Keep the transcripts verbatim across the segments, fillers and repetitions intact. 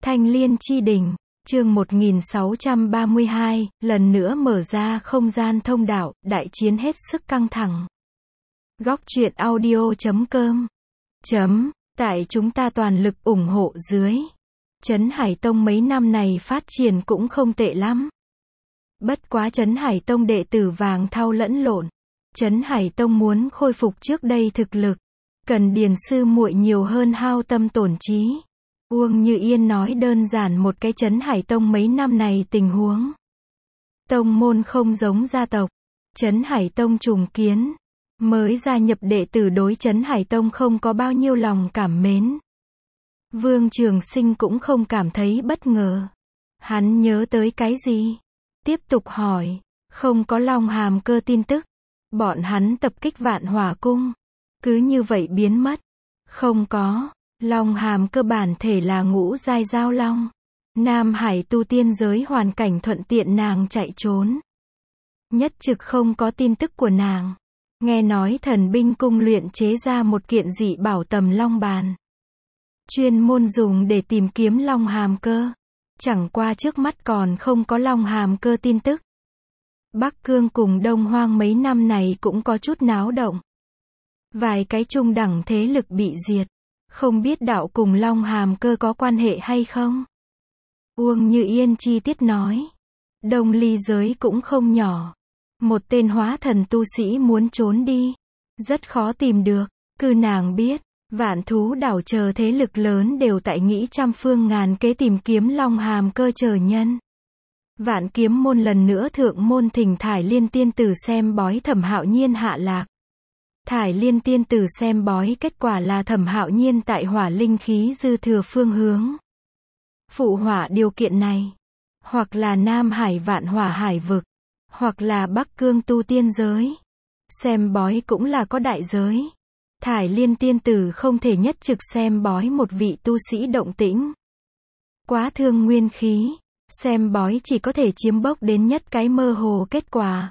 Thanh Liên Chi Đỉnh, chương một nghìn sáu trăm ba mươi hai, lần nữa mở ra không gian thông đạo, đại chiến hết sức căng thẳng. Góc truyện audio chấm com chấm, tại chúng ta toàn lực ủng hộ dưới. Trấn Hải Tông mấy năm này phát triển cũng không tệ lắm. Bất quá Trấn Hải Tông đệ tử vàng thau lẫn lộn. Trấn Hải Tông muốn khôi phục trước đây thực lực, cần điền sư muội nhiều hơn hao tâm tổn trí. Uông Như Yên nói đơn giản một cái Trấn Hải Tông mấy năm này tình huống. Tông môn không giống gia tộc. Trấn Hải Tông trùng kiến. Mới gia nhập đệ tử đối Trấn Hải Tông không có bao nhiêu lòng cảm mến. Vương Trường Sinh cũng không cảm thấy bất ngờ. Hắn nhớ tới cái gì? Tiếp tục hỏi. Không có Long Hàm Cơ tin tức. Bọn hắn tập kích Vạn Hỏa Cung. Cứ như vậy biến mất. Không có. Long Hàm Cơ bản thể là ngũ giai giao long. Nam Hải tu tiên giới hoàn cảnh thuận tiện nàng chạy trốn. Nhất trực không có tin tức của nàng. Nghe nói thần binh cung luyện chế ra một kiện dị bảo tầm long bàn. Chuyên môn dùng để tìm kiếm Long Hàm Cơ. Chẳng qua trước mắt còn không có Long Hàm Cơ tin tức. Bắc Cương cùng Đông Hoang mấy năm này cũng có chút náo động. Vài cái trung đẳng thế lực bị diệt. Không biết đạo cùng Long Hàm Cơ có quan hệ hay không? Uông Như Yên chi tiết nói. Đông Ly giới cũng không nhỏ. Một tên hóa thần tu sĩ muốn trốn đi. Rất khó tìm được. Cứ nàng biết, Vạn Thú đảo chờ thế lực lớn đều tại nghĩ trăm phương ngàn kế tìm kiếm Long Hàm Cơ chờ nhân. Vạn Kiếm môn lần nữa thượng môn thỉnh Thải Liên tiên tử xem bói Thẩm Hạo Nhiên hạ lạc. Thải Liên tiên tử xem bói kết quả là Thẩm Hạo Nhiên tại hỏa linh khí dư thừa phương hướng. Phụ hỏa điều kiện này. Hoặc là Nam Hải Vạn Hỏa Hải vực. Hoặc là Bắc Cương tu tiên giới. Xem bói cũng là có đại giới. Thải Liên tiên tử không thể nhất trực xem bói một vị tu sĩ động tĩnh. Quá thương nguyên khí. Xem bói chỉ có thể chiếm bốc đến nhất cái mơ hồ kết quả.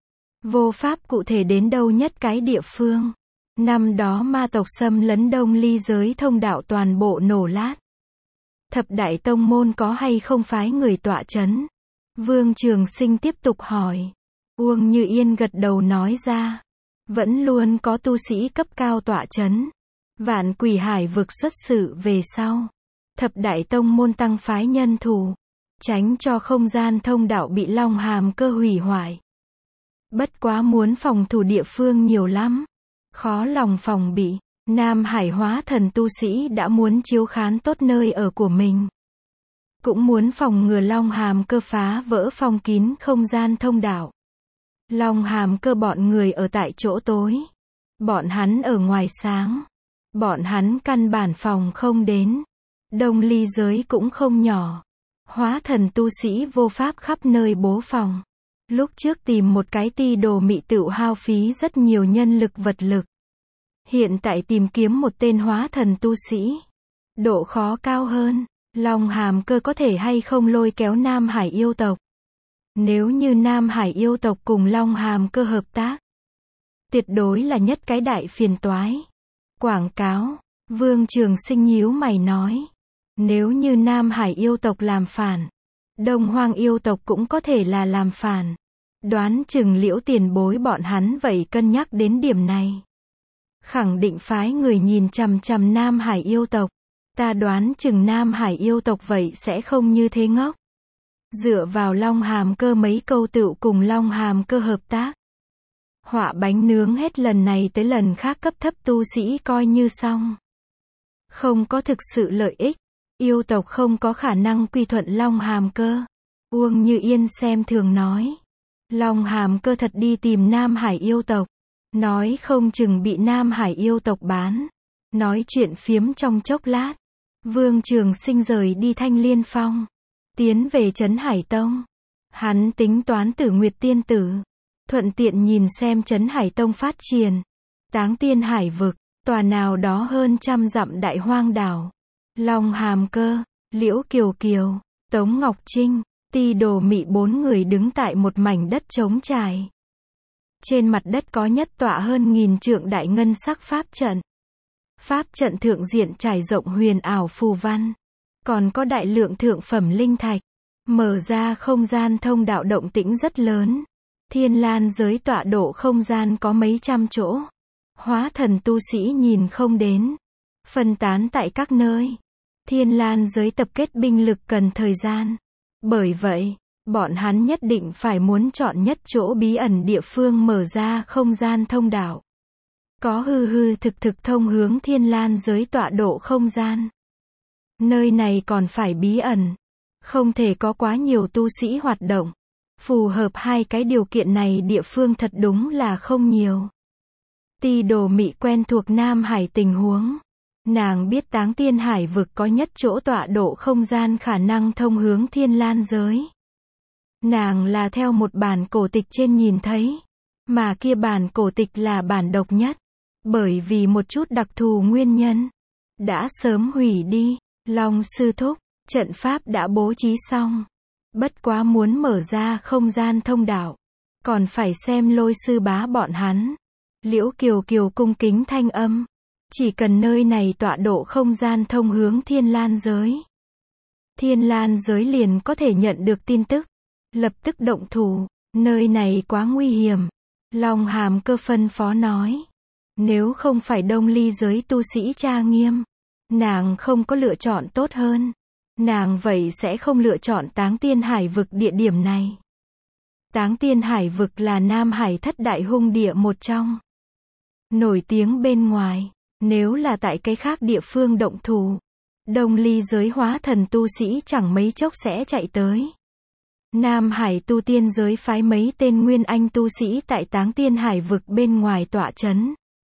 Vô pháp cụ thể đến đâu nhất cái địa phương. Năm đó ma tộc xâm lấn Đông Ly giới thông đạo toàn bộ nổ lát. Thập đại tông môn có hay không phái người tọa chấn? Vương Trường Sinh tiếp tục hỏi. Uông Như Yên gật đầu nói ra. Vẫn luôn có tu sĩ cấp cao tọa chấn. Vạn Quỷ Hải vực xuất sự về sau. Thập đại tông môn tăng phái nhân thủ. Tránh cho không gian thông đạo bị Long Hàm Cơ hủy hoại. Bất quá muốn phòng thủ địa phương nhiều lắm. Khó lòng phòng bị. Nam Hải hóa thần tu sĩ đã muốn chiếu khán tốt nơi ở của mình. Cũng muốn phòng ngừa Long Hàm Cơ phá vỡ phong kín không gian thông đạo. Long Hàm Cơ bọn người ở tại chỗ tối. Bọn hắn ở ngoài sáng. Bọn hắn căn bản phòng không đến. Đông Ly giới cũng không nhỏ. Hóa thần tu sĩ vô pháp khắp nơi bố phòng. Lúc trước tìm một cái ti đồ mị tựu hao phí rất nhiều nhân lực vật lực. Hiện tại tìm kiếm một tên hóa thần tu sĩ. Độ khó cao hơn. Long Hàm Cơ có thể hay không lôi kéo Nam Hải yêu tộc. Nếu như Nam Hải yêu tộc cùng Long Hàm Cơ hợp tác. Tuyệt đối là nhất cái đại phiền toái. Quảng cáo. Vương Trường Sinh nhíu mày nói. Nếu như Nam Hải yêu tộc làm phản. Đông Hoang yêu tộc cũng có thể là làm phản. Đoán chừng Liễu tiền bối bọn hắn vậy cân nhắc đến điểm này. Khẳng định phái người nhìn chằm chằm Nam Hải yêu tộc. Ta đoán chừng Nam Hải yêu tộc vậy sẽ không như thế ngốc. Dựa vào Long Hàm Cơ mấy câu tựu cùng Long Hàm Cơ hợp tác. Họa bánh nướng hết lần này tới lần khác cấp thấp tu sĩ coi như xong. Không có thực sự lợi ích. Yêu tộc không có khả năng quy thuận Long Hàm Cơ. Uông Như Yên xem thường nói. Long Hàm Cơ thật đi tìm Nam Hải yêu tộc. Nói không chừng bị Nam Hải yêu tộc bán. Nói chuyện phiếm trong chốc lát. Vương Trường Sinh rời đi Thanh Liên Phong. Tiến về Trấn Hải Tông. Hắn tính toán Tử Nguyệt tiên tử. Thuận tiện nhìn xem Trấn Hải Tông phát triển. Táng Tiên Hải vực. Tòa nào đó hơn trăm dặm đại hoang đảo. Long Hàm Cơ, Liễu Kiều Kiều, Tống Ngọc Trinh, ti đồ mị bốn người đứng tại một mảnh đất trống trải. Trên mặt đất có nhất tọa hơn nghìn trượng đại ngân sắc pháp trận. Pháp trận thượng diện trải rộng huyền ảo phù văn. còn có đại lượng thượng phẩm linh thạch. Mở ra không gian thông đạo động tĩnh rất lớn. Thiên Lan giới tọa độ không gian có mấy trăm chỗ. Hóa thần tu sĩ nhìn không đến. Phân tán tại các nơi. Thiên Lan giới tập kết binh lực cần thời gian. Bởi vậy, bọn hắn nhất định phải muốn chọn nhất chỗ bí ẩn địa phương mở ra không gian thông đạo. Có hư hư thực thực thông hướng Thiên Lan giới tọa độ không gian. Nơi này còn phải bí ẩn. Không thể có quá nhiều tu sĩ hoạt động. Phù hợp hai cái điều kiện này địa phương thật đúng là không nhiều. Ti Đồ Mị quen thuộc Nam Hải tình huống. Nàng biết Táng Tiên Hải vực có nhất chỗ tọa độ không gian khả năng thông hướng Thiên Lan giới. Nàng là theo một bản cổ tịch trên nhìn thấy. Mà kia bản cổ tịch là bản độc nhất. Bởi vì một chút đặc thù nguyên nhân. Đã sớm hủy đi. Long sư thúc, trận pháp đã bố trí xong. Bất quá muốn mở ra không gian thông đạo. Còn phải xem Lôi sư bá bọn hắn. Liễu Kiều Kiều cung kính thanh âm. Chỉ cần nơi này tọa độ không gian thông hướng Thiên Lan giới. Thiên Lan giới liền có thể nhận được tin tức. Lập tức động thủ. Nơi này quá nguy hiểm. Long Hàm Cơ phân phó nói. Nếu không phải Đông Ly giới tu sĩ tra nghiêm. Nàng không có lựa chọn tốt hơn. Nàng vậy sẽ không lựa chọn Táng Tiên Hải vực địa điểm này. Táng Tiên Hải vực là Nam Hải thất đại hung địa một trong. Nổi tiếng bên ngoài. Nếu là tại cái khác địa phương động thủ. Đông Ly giới hóa thần tu sĩ chẳng mấy chốc sẽ chạy tới. Nam Hải tu tiên giới phái mấy tên nguyên anh tu sĩ tại Táng Tiên Hải vực bên ngoài tọa chấn.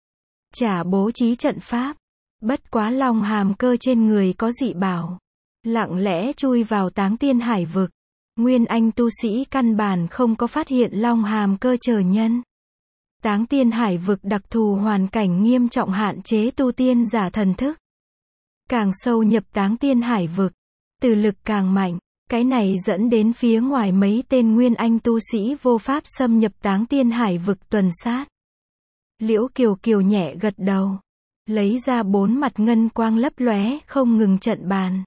Chả bố trí trận pháp. Bất quá Long Hàm Cơ trên người có dị bảo. Lặng lẽ chui vào Táng Tiên Hải vực. Nguyên anh tu sĩ căn bản không có phát hiện Long Hàm Cơ chờ nhân. Táng Tiên Hải vực đặc thù hoàn cảnh nghiêm trọng hạn chế tu tiên giả thần thức. Càng sâu nhập Táng Tiên Hải vực, từ lực càng mạnh. Cái này dẫn đến phía ngoài mấy tên nguyên anh tu sĩ vô pháp xâm nhập Táng Tiên Hải vực tuần sát. Liễu Kiều Kiều nhẹ gật đầu. Lấy ra bốn mặt ngân quang lấp lóe không ngừng trận bàn.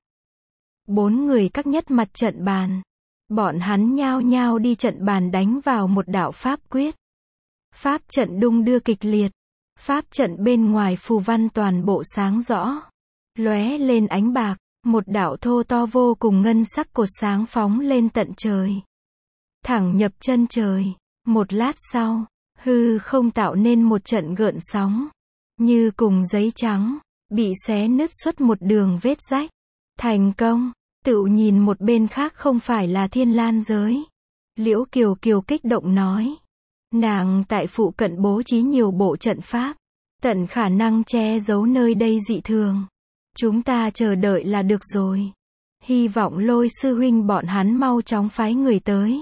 Bốn người các nhất mặt trận bàn. Bọn hắn nhao nhao đi trận bàn đánh vào một đạo pháp quyết. Pháp trận đung đưa kịch liệt. Pháp trận bên ngoài phù văn toàn bộ sáng rõ. Lóe lên ánh bạc. Một đạo thô to vô cùng ngân sắc cột sáng phóng lên tận trời. Thẳng nhập chân trời. Một lát sau, hư không tạo nên một trận gợn sóng. Như cùng giấy trắng. Bị xé nứt xuất một đường vết rách. Thành công. Tự nhìn một bên khác không phải là Thiên Lan giới. Liễu Kiều Kiều kích động nói. Nàng tại phụ cận bố trí nhiều bộ trận pháp. Tận khả năng che giấu nơi đây dị thường. Chúng ta chờ đợi là được rồi. Hy vọng Lôi sư huynh bọn hắn mau chóng phái người tới.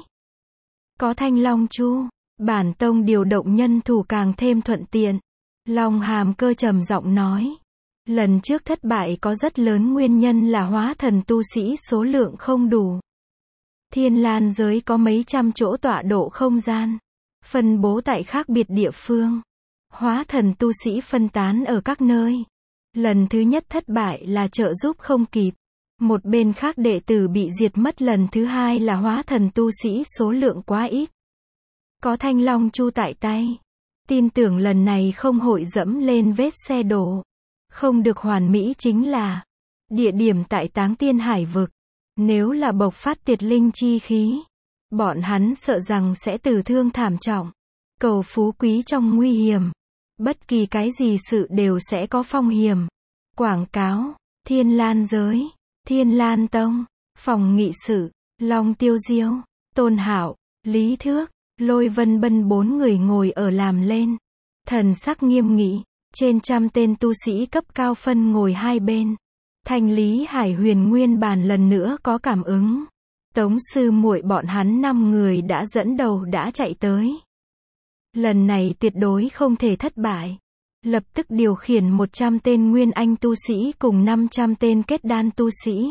Có Thanh Long Chu. Bản tông điều động nhân thủ càng thêm thuận tiện. Long Hàm Cơ trầm giọng nói. Lần trước thất bại có rất lớn nguyên nhân là hóa thần tu sĩ số lượng không đủ. Thiên Lan giới có mấy trăm chỗ tọa độ không gian. Phân bố tại khác biệt địa phương. Hóa thần tu sĩ phân tán ở các nơi. Lần thứ nhất thất bại là trợ giúp không kịp. Một bên khác đệ tử bị diệt mất lần thứ hai là hóa thần tu sĩ số lượng quá ít. Có Thanh Long Chu tại tay. Tin tưởng lần này không hội dẫm lên vết xe đổ. Không được hoàn mỹ chính là địa điểm tại Táng Tiên Hải vực. Nếu là bộc phát tiệt linh chi khí, bọn hắn sợ rằng sẽ tử thương thảm trọng. Cầu phú quý trong nguy hiểm. Bất kỳ cái gì sự đều sẽ có phong hiểm. Quảng cáo, Thiên Lan giới, Thiên Lan tông, phòng nghị sự, Long Tiêu Diêu, Tôn Hạo, Lý Thước, Lôi Vân Bân bốn người ngồi ở làm lên. Thần sắc nghiêm nghị, trên trăm tên tu sĩ cấp cao phân ngồi hai bên. Thanh Lý Hải Huyền nguyên bản lần nữa có cảm ứng. Tống sư muội bọn hắn năm người đã dẫn đầu đã chạy tới. Lần này tuyệt đối không thể thất bại. Lập tức điều khiển một trăm tên nguyên anh tu sĩ cùng năm trăm tên kết đan tu sĩ.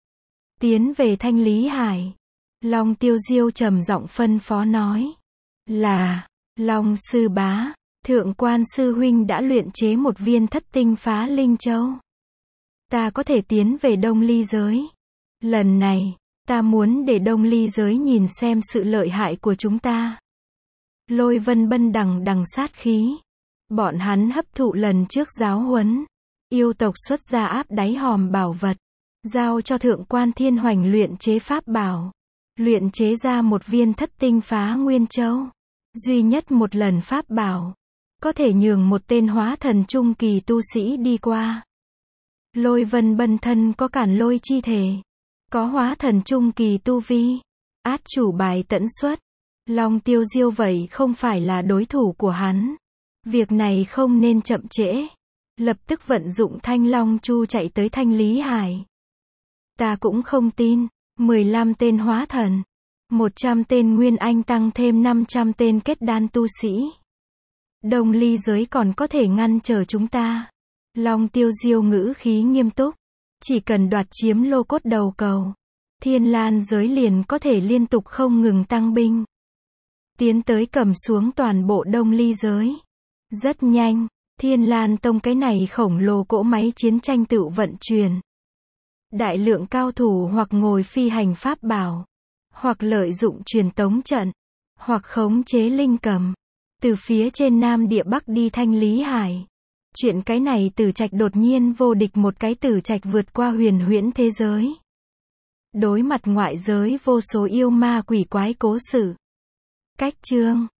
Tiến về Thanh Lý Hải. Long Tiêu Diêu trầm giọng phân phó nói. Là, Long sư bá, Thượng quan sư huynh đã luyện chế một viên thất tinh phá linh châu. ta có thể tiến về Đông Ly giới. Lần này, ta muốn để Đông Ly giới nhìn xem sự lợi hại của chúng ta. Lôi Vân Bân đằng đằng sát khí. Bọn hắn hấp thụ lần trước giáo huấn. Yêu tộc xuất ra áp đáy hòm bảo vật. Giao cho thượng quan Thiên Hoành luyện chế pháp bảo. Luyện chế ra một viên thất tinh phá nguyên châu. Duy nhất một lần pháp bảo. Có thể nhường một tên hóa thần trung kỳ tu sĩ đi qua. Lôi Vân Bân thân có cản lôi chi thể. Có hóa thần trung kỳ tu vi. Át chủ bài tẫn xuất. Long Tiêu Diêu vậy không phải là đối thủ của hắn. Việc này không nên chậm trễ. Lập tức vận dụng Thanh Long Chu chạy tới Thanh Lý Hải. Ta cũng không tin. mười lăm tên hóa thần. một trăm tên nguyên anh tăng thêm năm trăm tên kết đan tu sĩ. Đông Ly giới còn có thể ngăn trở chúng ta. Long Tiêu Diêu ngữ khí nghiêm túc. Chỉ cần đoạt chiếm lô cốt đầu cầu. Thiên Lan giới liền có thể liên tục không ngừng tăng binh. Tiến tới cầm xuống toàn bộ Đông Ly giới. Rất nhanh, Thiên Lan Tông cái này khổng lồ cỗ máy chiến tranh tự vận chuyển. Đại lượng cao thủ hoặc ngồi phi hành pháp bảo, hoặc lợi dụng truyền tống trận, hoặc khống chế linh cầm. Từ phía trên Nam Địa Bắc đi Thanh Lý Hải. Chuyện cái này Tử Trạch đột nhiên vô địch một cái Tử Trạch vượt qua huyền huyễn thế giới. Đối mặt ngoại giới vô số yêu ma quỷ quái cố sự. Cách chương